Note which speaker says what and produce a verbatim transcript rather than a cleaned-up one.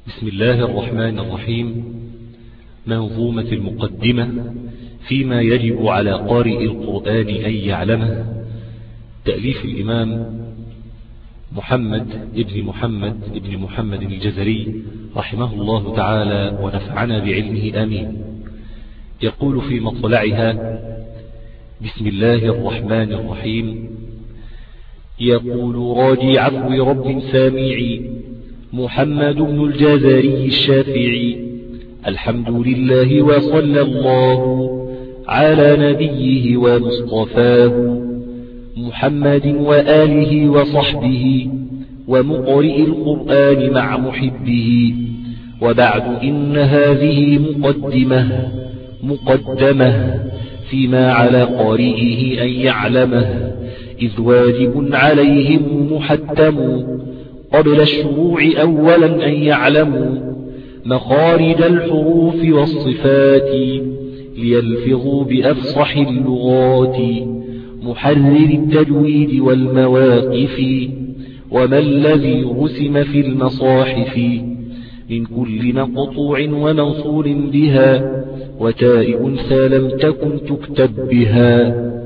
Speaker 1: بسم الله الرحمن الرحيم. منظومة المقدمة فيما يجب على قارئ القرآن أن يعلمه، تأليف الإمام محمد ابن محمد ابن محمد الجزري رحمه الله تعالى ونفعنا بعلمه آمين. يقول في مطلعها: بسم الله الرحمن الرحيم. يقول راجي عفو رب سامعي محمد بن الجزري الشافعي: الحمد لله وصلى الله على نبيه ومصطفاه محمد وآله وصحبه ومقرئ القرآن مع محبه. وبعد إن هذه مقدمة مقدمة فيما على قارئه أن يعلمه، إذ واجب عليهم محتم قبل الشروع أولا أن يعلموا مخارج الحروف والصفات ليلفظوا بأفصح اللغات، محرر التجويد والمواقف وما الذي رسم في المصاحف من كل مقطوع وموصول بها وتاء أنثى لم تكن تكتب بها.